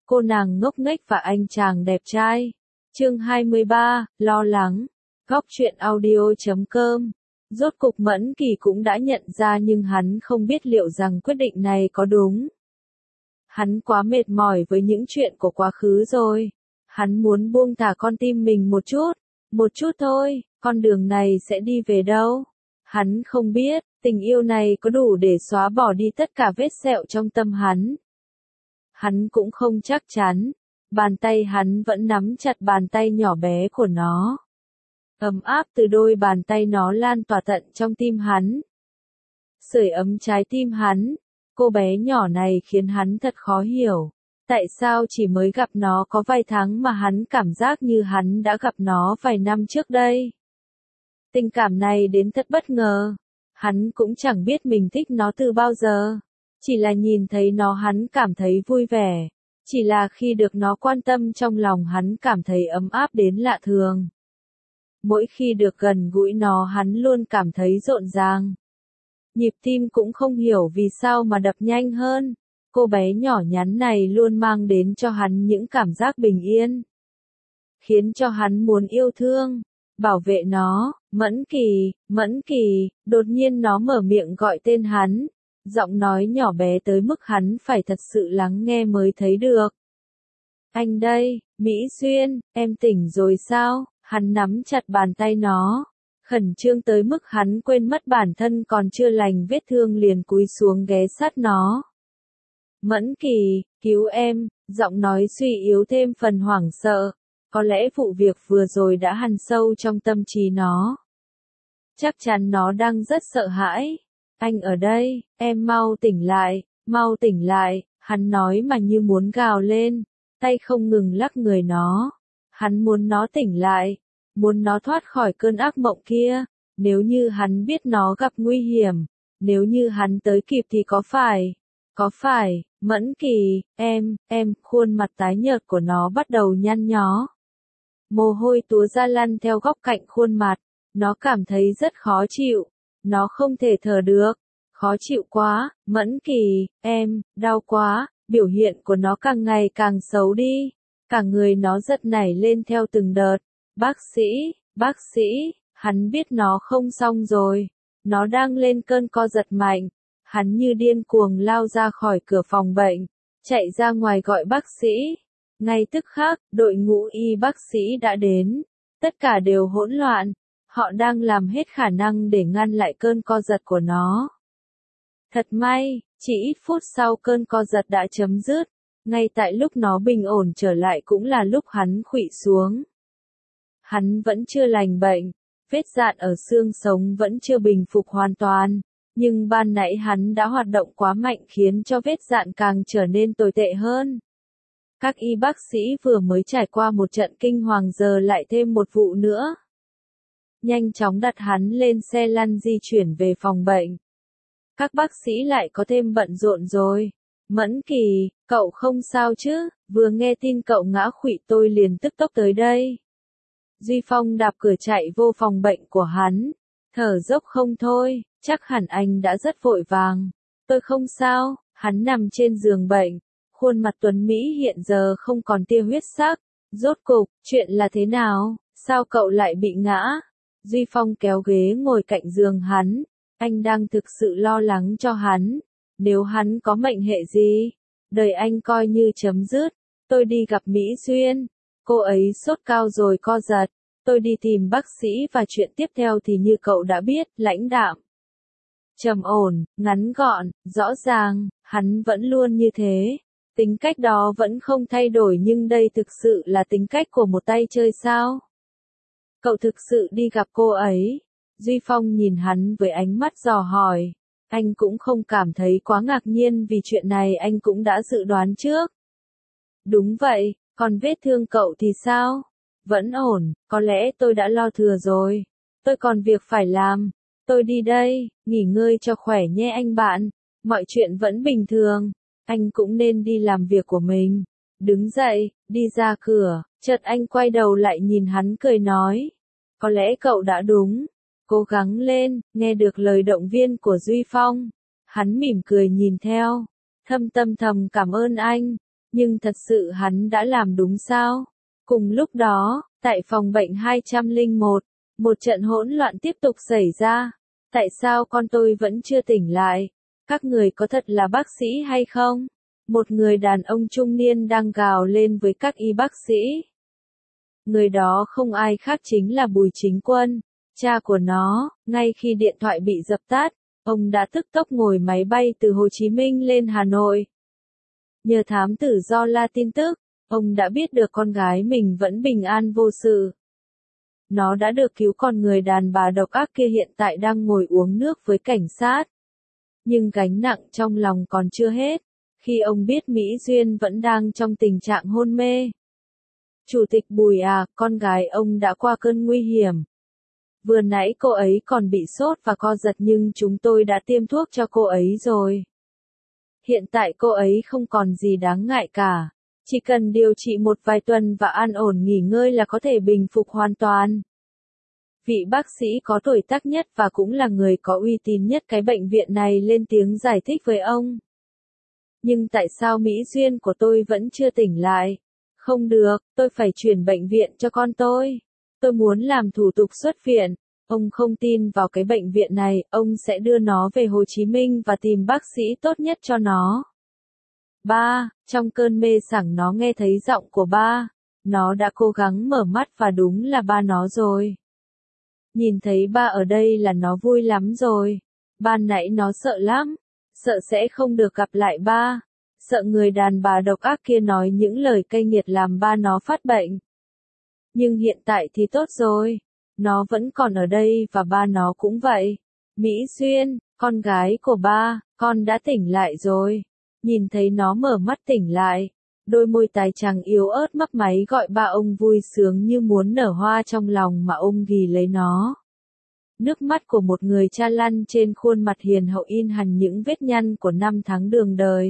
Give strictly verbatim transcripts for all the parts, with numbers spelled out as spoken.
cô nàng ngốc nghếch và anh chàng đẹp trai. Chương hai mươi ba, lo lắng. Góc truyện audio chấm com. Rốt cục Mẫn Kỳ cũng đã nhận ra nhưng hắn không biết liệu rằng quyết định này có đúng. Hắn quá mệt mỏi với những chuyện của quá khứ rồi. Hắn muốn buông thả con tim mình một chút, một chút thôi, con đường này sẽ đi về đâu? Hắn không biết, tình yêu này có đủ để xóa bỏ đi tất cả vết sẹo trong tâm hắn. Hắn cũng không chắc chắn, bàn tay hắn vẫn nắm chặt bàn tay nhỏ bé của nó. Ấm áp từ đôi bàn tay nó lan tỏa tận trong tim hắn. Sưởi ấm trái tim hắn, cô bé nhỏ này khiến hắn thật khó hiểu. Tại sao chỉ mới gặp nó có vài tháng mà hắn cảm giác như hắn đã gặp nó vài năm trước đây? Tình cảm này đến thật bất ngờ. Hắn cũng chẳng biết mình thích nó từ bao giờ. Chỉ là nhìn thấy nó hắn cảm thấy vui vẻ. Chỉ là khi được nó quan tâm trong lòng hắn cảm thấy ấm áp đến lạ thường. Mỗi khi được gần gũi nó hắn luôn cảm thấy rộn ràng. Nhịp tim cũng không hiểu vì sao mà đập nhanh hơn. Cô bé nhỏ nhắn này luôn mang đến cho hắn những cảm giác bình yên. Khiến cho hắn muốn yêu thương, bảo vệ nó. Mẫn Kỳ, Mẫn Kỳ, đột nhiên nó mở miệng gọi tên hắn. Giọng nói nhỏ bé tới mức hắn phải thật sự lắng nghe mới thấy được. Anh đây, Mỹ Xuyên, em tỉnh rồi sao? Hắn nắm chặt bàn tay nó. Khẩn trương tới mức hắn quên mất bản thân còn chưa lành vết thương liền cúi xuống ghé sát nó. Mẫn Kỳ, cứu em, giọng nói suy yếu thêm phần hoảng sợ. Có lẽ vụ việc vừa rồi đã hằn sâu trong tâm trí nó. Chắc chắn nó đang rất sợ hãi. Anh ở đây, em mau tỉnh lại, mau tỉnh lại, hắn nói mà như muốn gào lên, tay không ngừng lắc người nó. Hắn muốn nó tỉnh lại, muốn nó thoát khỏi cơn ác mộng kia, nếu như hắn biết nó gặp nguy hiểm, nếu như hắn tới kịp thì có phải, có phải, Mẫn Kỳ, em, em, khuôn mặt tái nhợt của nó bắt đầu nhăn nhó. Mồ hôi túa ra lăn theo góc cạnh khuôn mặt, nó cảm thấy rất khó chịu, nó không thể thở được, khó chịu quá, Mẫn Kỳ, em, đau quá, biểu hiện của nó càng ngày càng xấu đi, cả người nó giật nảy lên theo từng đợt. Bác sĩ, bác sĩ, hắn biết nó không xong rồi, nó đang lên cơn co giật mạnh, hắn như điên cuồng lao ra khỏi cửa phòng bệnh, chạy ra ngoài gọi bác sĩ. Ngay tức khắc, đội ngũ y bác sĩ đã đến, tất cả đều hỗn loạn, họ đang làm hết khả năng để ngăn lại cơn co giật của nó. Thật may, chỉ ít phút sau cơn co giật đã chấm dứt, ngay tại lúc nó bình ổn trở lại cũng là lúc hắn khuỵu xuống. Hắn vẫn chưa lành bệnh, vết dạn ở xương sống vẫn chưa bình phục hoàn toàn, nhưng ban nãy hắn đã hoạt động quá mạnh khiến cho vết dạn càng trở nên tồi tệ hơn. Các y bác sĩ vừa mới trải qua một trận kinh hoàng giờ lại thêm một vụ nữa. Nhanh chóng đặt hắn lên xe lăn di chuyển về phòng bệnh. Các bác sĩ lại có thêm bận rộn rồi. Mẫn Kỳ, cậu không sao chứ? Vừa nghe tin cậu ngã khuỵu tôi liền tức tốc tới đây. Duy Phong đạp cửa chạy vô phòng bệnh của hắn, thở dốc không thôi, chắc hẳn anh đã rất vội vàng. Tôi không sao, hắn nằm trên giường bệnh, khuôn mặt tuấn Mỹ hiện giờ không còn tia huyết sắc. Rốt cục, chuyện là thế nào, sao cậu lại bị ngã? Duy Phong kéo ghế ngồi cạnh giường hắn, anh đang thực sự lo lắng cho hắn. Nếu hắn có mệnh hệ gì, đời anh coi như chấm dứt. Tôi đi gặp Mỹ Xuyên. Cô ấy sốt cao rồi co giật, tôi đi tìm bác sĩ và chuyện tiếp theo thì như cậu đã biết, lãnh đạm. Trầm ổn, ngắn gọn, rõ ràng, hắn vẫn luôn như thế. Tính cách đó vẫn không thay đổi nhưng đây thực sự là tính cách của một tay chơi sao? Cậu thực sự đi gặp cô ấy? Duy Phong nhìn hắn với ánh mắt dò hỏi. Anh cũng không cảm thấy quá ngạc nhiên vì chuyện này anh cũng đã dự đoán trước. Đúng vậy. Còn vết thương cậu thì sao? Vẫn ổn, có lẽ tôi đã lo thừa rồi. Tôi còn việc phải làm. Tôi đi đây, nghỉ ngơi cho khỏe nhé anh bạn. Mọi chuyện vẫn bình thường. Anh cũng nên đi làm việc của mình. Đứng dậy, đi ra cửa, chợt anh quay đầu lại nhìn hắn cười nói. Có lẽ cậu đã đúng. Cố gắng lên, nghe được lời động viên của Duy Phong. Hắn mỉm cười nhìn theo. Thâm tâm thầm cảm ơn anh. Nhưng thật sự hắn đã làm đúng sao? Cùng lúc đó, tại phòng bệnh hai không một, một trận hỗn loạn tiếp tục xảy ra. Tại sao con tôi vẫn chưa tỉnh lại? Các người có thật là bác sĩ hay không? Một người đàn ông trung niên đang gào lên với các y bác sĩ. Người đó không ai khác chính là Bùi Chính Quân, cha của nó. Ngay khi điện thoại bị dập tắt, ông đã tức tốc ngồi máy bay từ Hồ Chí Minh lên Hà Nội. Nhờ thám tử do la tin tức, ông đã biết được con gái mình vẫn bình an vô sự. Nó đã được cứu, còn người đàn bà độc ác kia hiện tại đang ngồi uống nước với cảnh sát. Nhưng gánh nặng trong lòng còn chưa hết, khi ông biết Mỹ Duyên vẫn đang trong tình trạng hôn mê. Chủ tịch Bùi à, con gái ông đã qua cơn nguy hiểm. Vừa nãy cô ấy còn bị sốt và co giật nhưng chúng tôi đã tiêm thuốc cho cô ấy rồi. Hiện tại cô ấy không còn gì đáng ngại cả. Chỉ cần điều trị một vài tuần và an ổn nghỉ ngơi là có thể bình phục hoàn toàn. Vị bác sĩ có tuổi tác nhất và cũng là người có uy tín nhất cái bệnh viện này lên tiếng giải thích với ông. Nhưng tại sao Mỹ Duyên của tôi vẫn chưa tỉnh lại? Không được, tôi phải chuyển bệnh viện cho con tôi. Tôi muốn làm thủ tục xuất viện. Ông không tin vào cái bệnh viện này, ông sẽ đưa nó về Hồ Chí Minh và tìm bác sĩ tốt nhất cho nó. Ba, trong cơn mê sảng nó nghe thấy giọng của ba. Nó đã cố gắng mở mắt và đúng là ba nó rồi. Nhìn thấy ba ở đây là nó vui lắm rồi. Ban nãy nó sợ lắm. Sợ sẽ không được gặp lại ba. Sợ người đàn bà độc ác kia nói những lời cay nghiệt làm ba nó phát bệnh. Nhưng hiện tại thì tốt rồi. Nó vẫn còn ở đây và ba nó cũng vậy. Mỹ Duyên, con gái của ba, con đã tỉnh lại rồi. Nhìn thấy nó mở mắt tỉnh lại. Đôi môi tái trắng yếu ớt mấp máy gọi ba ông vui sướng như muốn nở hoa trong lòng mà ôm ghì lấy nó. Nước mắt của một người cha lăn trên khuôn mặt hiền hậu in hằn những vết nhăn của năm tháng đường đời.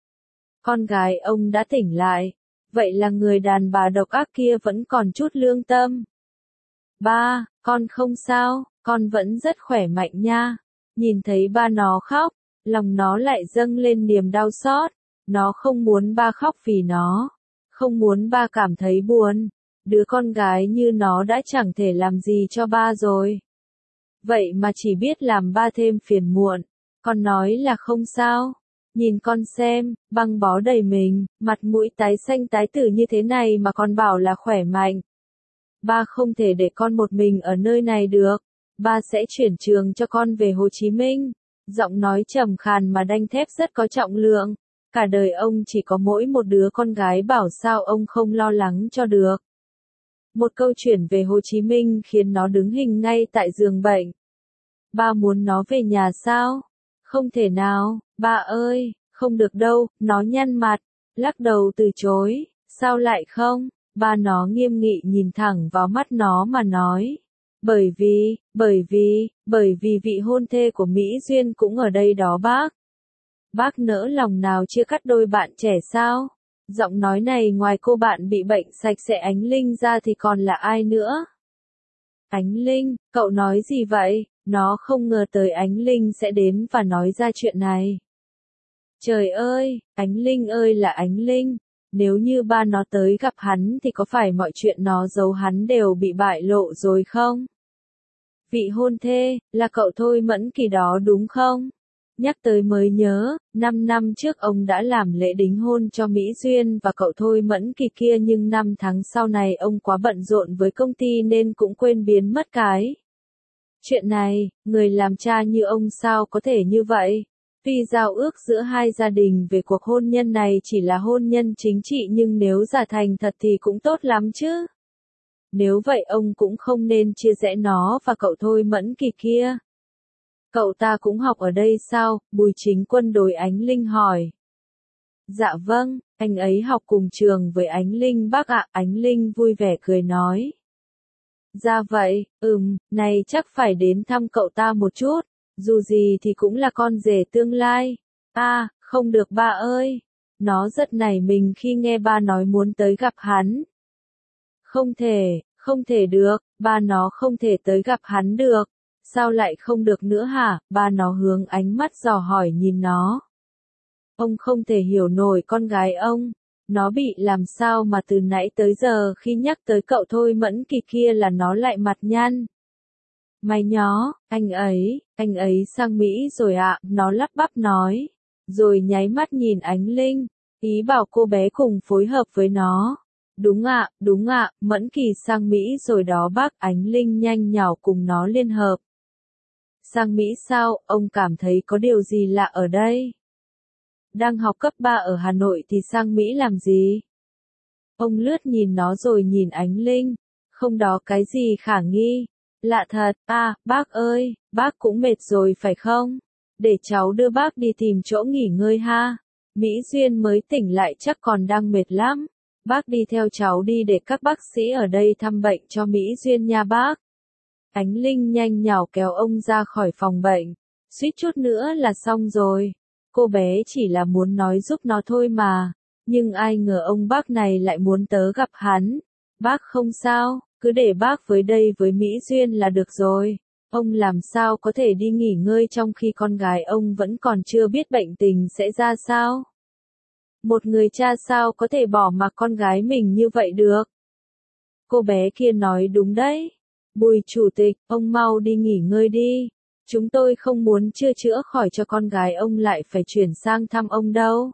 Con gái ông đã tỉnh lại. Vậy là người đàn bà độc ác kia vẫn còn chút lương tâm. Ba, con không sao, con vẫn rất khỏe mạnh nha. Nhìn thấy ba nó khóc, lòng nó lại dâng lên niềm đau xót. Nó không muốn ba khóc vì nó. Không muốn ba cảm thấy buồn. Đứa con gái như nó đã chẳng thể làm gì cho ba rồi. Vậy mà chỉ biết làm ba thêm phiền muộn. Con nói là không sao. Nhìn con xem, băng bó đầy mình, mặt mũi tái xanh tái tử như thế này mà con bảo là khỏe mạnh. Ba không thể để con một mình ở nơi này được. Ba sẽ chuyển trường cho con về Hồ Chí Minh. Giọng nói trầm khàn mà đanh thép rất có trọng lượng. Cả đời ông chỉ có mỗi một đứa con gái, bảo sao ông không lo lắng cho được. Một câu chuyển về Hồ Chí Minh khiến nó đứng hình ngay tại giường bệnh. Ba muốn nó về nhà sao? Không thể nào, ba ơi, không được đâu, nó nhăn mặt, lắc đầu từ chối, sao lại không? Ba nó nghiêm nghị nhìn thẳng vào mắt nó mà nói. Bởi vì, bởi vì, bởi vì vị hôn thê của Mỹ Duyên cũng ở đây đó bác. Bác nỡ lòng nào chia cắt đôi bạn trẻ sao? Giọng nói này ngoài cô bạn bị bệnh sạch sẽ Ánh Linh ra thì còn là ai nữa? Ánh Linh, cậu nói gì vậy? Nó không ngờ tới Ánh Linh sẽ đến và nói ra chuyện này. Trời ơi, Ánh Linh ơi là Ánh Linh. Nếu như ba nó tới gặp hắn thì có phải mọi chuyện nó giấu hắn đều bị bại lộ rồi không? Vị hôn thê, là cậu Thôi Mẫn Kỳ đó đúng không? Nhắc tới mới nhớ, năm năm trước ông đã làm lễ đính hôn cho Mỹ Duyên và cậu Thôi Mẫn Kỳ kia, nhưng năm tháng sau này ông quá bận rộn với công ty nên cũng quên biến mất cái. Chuyện này, người làm cha như ông sao có thể như vậy? Tuy giao ước giữa hai gia đình về cuộc hôn nhân này chỉ là hôn nhân chính trị nhưng nếu giả thành thật thì cũng tốt lắm chứ. Nếu vậy ông cũng không nên chia rẽ nó và cậu Thôi Mẫn Kỳ kia. Cậu ta cũng học ở đây sao? Bùi Chính Quân đối Ánh Linh hỏi. Dạ vâng, anh ấy học cùng trường với Ánh Linh bác ạ. Ánh Linh vui vẻ cười nói. Dạ vậy, ừm, này chắc phải đến thăm cậu ta một chút. Dù gì thì cũng là con rể tương lai. À, không được ba ơi. Nó rất nảy mình khi nghe ba nói muốn tới gặp hắn. Không thể, không thể được, ba nó không thể tới gặp hắn được. Sao lại không được nữa hả? Ba nó hướng ánh mắt dò hỏi nhìn nó. Ông không thể hiểu nổi con gái ông. Nó bị làm sao mà từ nãy tới giờ khi nhắc tới cậu Thôi Mẫn Kỳ kia là nó lại mặt nhăn. Mày nhó, anh ấy, anh ấy sang Mỹ rồi ạ, nó lắp bắp nói. Rồi nháy mắt nhìn Ánh Linh, ý bảo cô bé cùng phối hợp với nó. Đúng ạ, đúng ạ, Mẫn Kỳ sang Mỹ rồi đó bác. Ánh Linh nhanh nhảu cùng nó liên hợp. Sang Mỹ sao, ông cảm thấy có điều gì lạ ở đây? Đang học cấp ba ở Hà Nội thì sang Mỹ làm gì? Ông lướt nhìn nó rồi nhìn Ánh Linh. Không đó cái gì khả nghi. Lạ thật, à, bác ơi, bác cũng mệt rồi phải không? Để cháu đưa bác đi tìm chỗ nghỉ ngơi ha. Mỹ Duyên mới tỉnh lại chắc còn đang mệt lắm. Bác đi theo cháu đi để các bác sĩ ở đây thăm bệnh cho Mỹ Duyên nha bác. Ánh Linh nhanh nhảu kéo ông ra khỏi phòng bệnh. Suýt chút nữa là xong rồi. Cô bé chỉ là muốn nói giúp nó thôi mà. Nhưng ai ngờ ông bác này lại muốn tớ gặp hắn. Bác không sao, cứ để bác với đây với Mỹ Duyên là được rồi. Ông làm sao có thể đi nghỉ ngơi trong khi con gái ông vẫn còn chưa biết bệnh tình sẽ ra sao? Một người cha sao có thể bỏ mặc con gái mình như vậy được? Cô bé kia nói đúng đấy. Bùi chủ tịch, ông mau đi nghỉ ngơi đi. Chúng tôi không muốn chưa chữa khỏi cho con gái ông lại phải chuyển sang thăm ông đâu.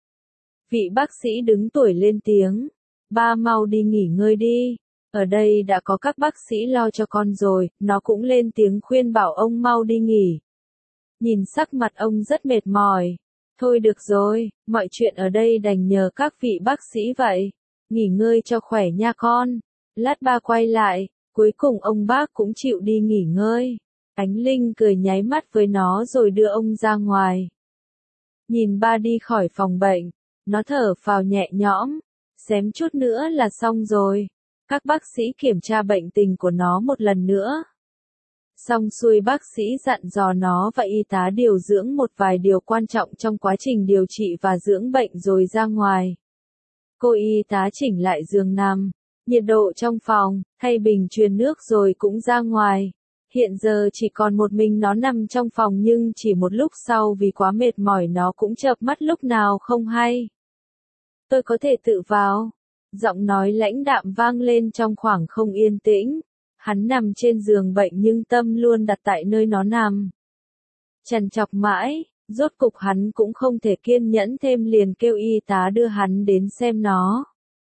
Vị bác sĩ đứng tuổi lên tiếng. Ba mau đi nghỉ ngơi đi. Ở đây đã có các bác sĩ lo cho con rồi, nó cũng lên tiếng khuyên bảo ông mau đi nghỉ. Nhìn sắc mặt ông rất mệt mỏi. Thôi được rồi, mọi chuyện ở đây đành nhờ các vị bác sĩ vậy. Nghỉ ngơi cho khỏe nha con. Lát ba quay lại, cuối cùng ông bác cũng chịu đi nghỉ ngơi. Ánh Linh cười nháy mắt với nó rồi đưa ông ra ngoài. Nhìn ba đi khỏi phòng bệnh, nó thở phào nhẹ nhõm, xém chút nữa là xong rồi. Các bác sĩ kiểm tra bệnh tình của nó một lần nữa. Xong xuôi bác sĩ dặn dò nó và y tá điều dưỡng một vài điều quan trọng trong quá trình điều trị và dưỡng bệnh rồi ra ngoài. Cô y tá chỉnh lại giường nằm, nhiệt độ trong phòng, thay bình truyền nước rồi cũng ra ngoài. Hiện giờ chỉ còn một mình nó nằm trong phòng nhưng chỉ một lúc sau vì quá mệt mỏi nó cũng chợp mắt lúc nào không hay. Tôi có thể tự vào. Giọng nói lãnh đạm vang lên trong khoảng không yên tĩnh. Hắn nằm trên giường bệnh nhưng tâm luôn đặt tại nơi nó nằm. Trằn trọc mãi, rốt cục hắn cũng không thể kiên nhẫn thêm liền kêu y tá đưa hắn đến xem nó.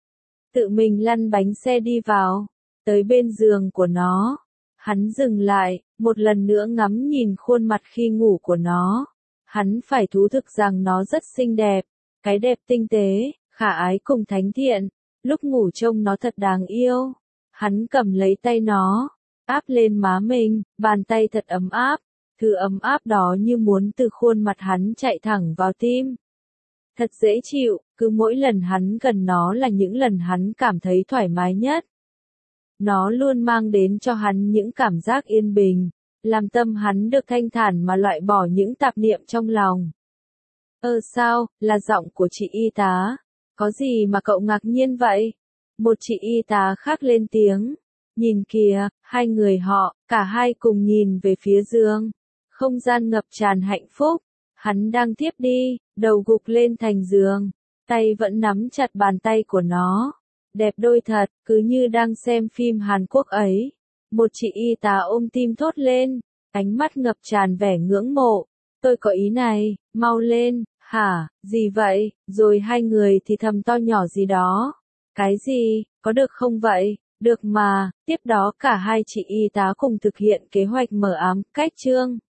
Tự mình lăn bánh xe đi vào, tới bên giường của nó. Hắn dừng lại, một lần nữa ngắm nhìn khuôn mặt khi ngủ của nó. Hắn phải thú thực rằng nó rất xinh đẹp, cái đẹp tinh tế, khả ái cùng thánh thiện. Lúc ngủ trông nó thật đáng yêu. Hắn cầm lấy tay nó, áp lên má mình, bàn tay thật ấm áp. Thứ ấm áp đó như muốn từ khuôn mặt hắn chạy thẳng vào tim. Thật dễ chịu, cứ mỗi lần hắn gần nó là những lần hắn cảm thấy thoải mái nhất. Nó luôn mang đến cho hắn những cảm giác yên bình, làm tâm hắn được thanh thản mà loại bỏ những tạp niệm trong lòng. Ơ sao, là giọng của chị y tá. Có gì mà cậu ngạc nhiên vậy? Một chị y tá khác lên tiếng. Nhìn kìa, hai người họ, cả hai cùng nhìn về phía giường. Không gian ngập tràn hạnh phúc. Hắn đang tiếp đi, đầu gục lên thành giường. Tay vẫn nắm chặt bàn tay của nó. Đẹp đôi thật, cứ như đang xem phim Hàn Quốc ấy. Một chị y tá ôm tim thốt lên. Ánh mắt ngập tràn vẻ ngưỡng mộ. Tôi có ý này, mau lên. Hả, gì vậy? Rồi hai người thì thầm to nhỏ gì đó. Cái gì, có được không vậy? Được mà, tiếp đó cả hai chị y tá cùng thực hiện kế hoạch mở ám cách chương.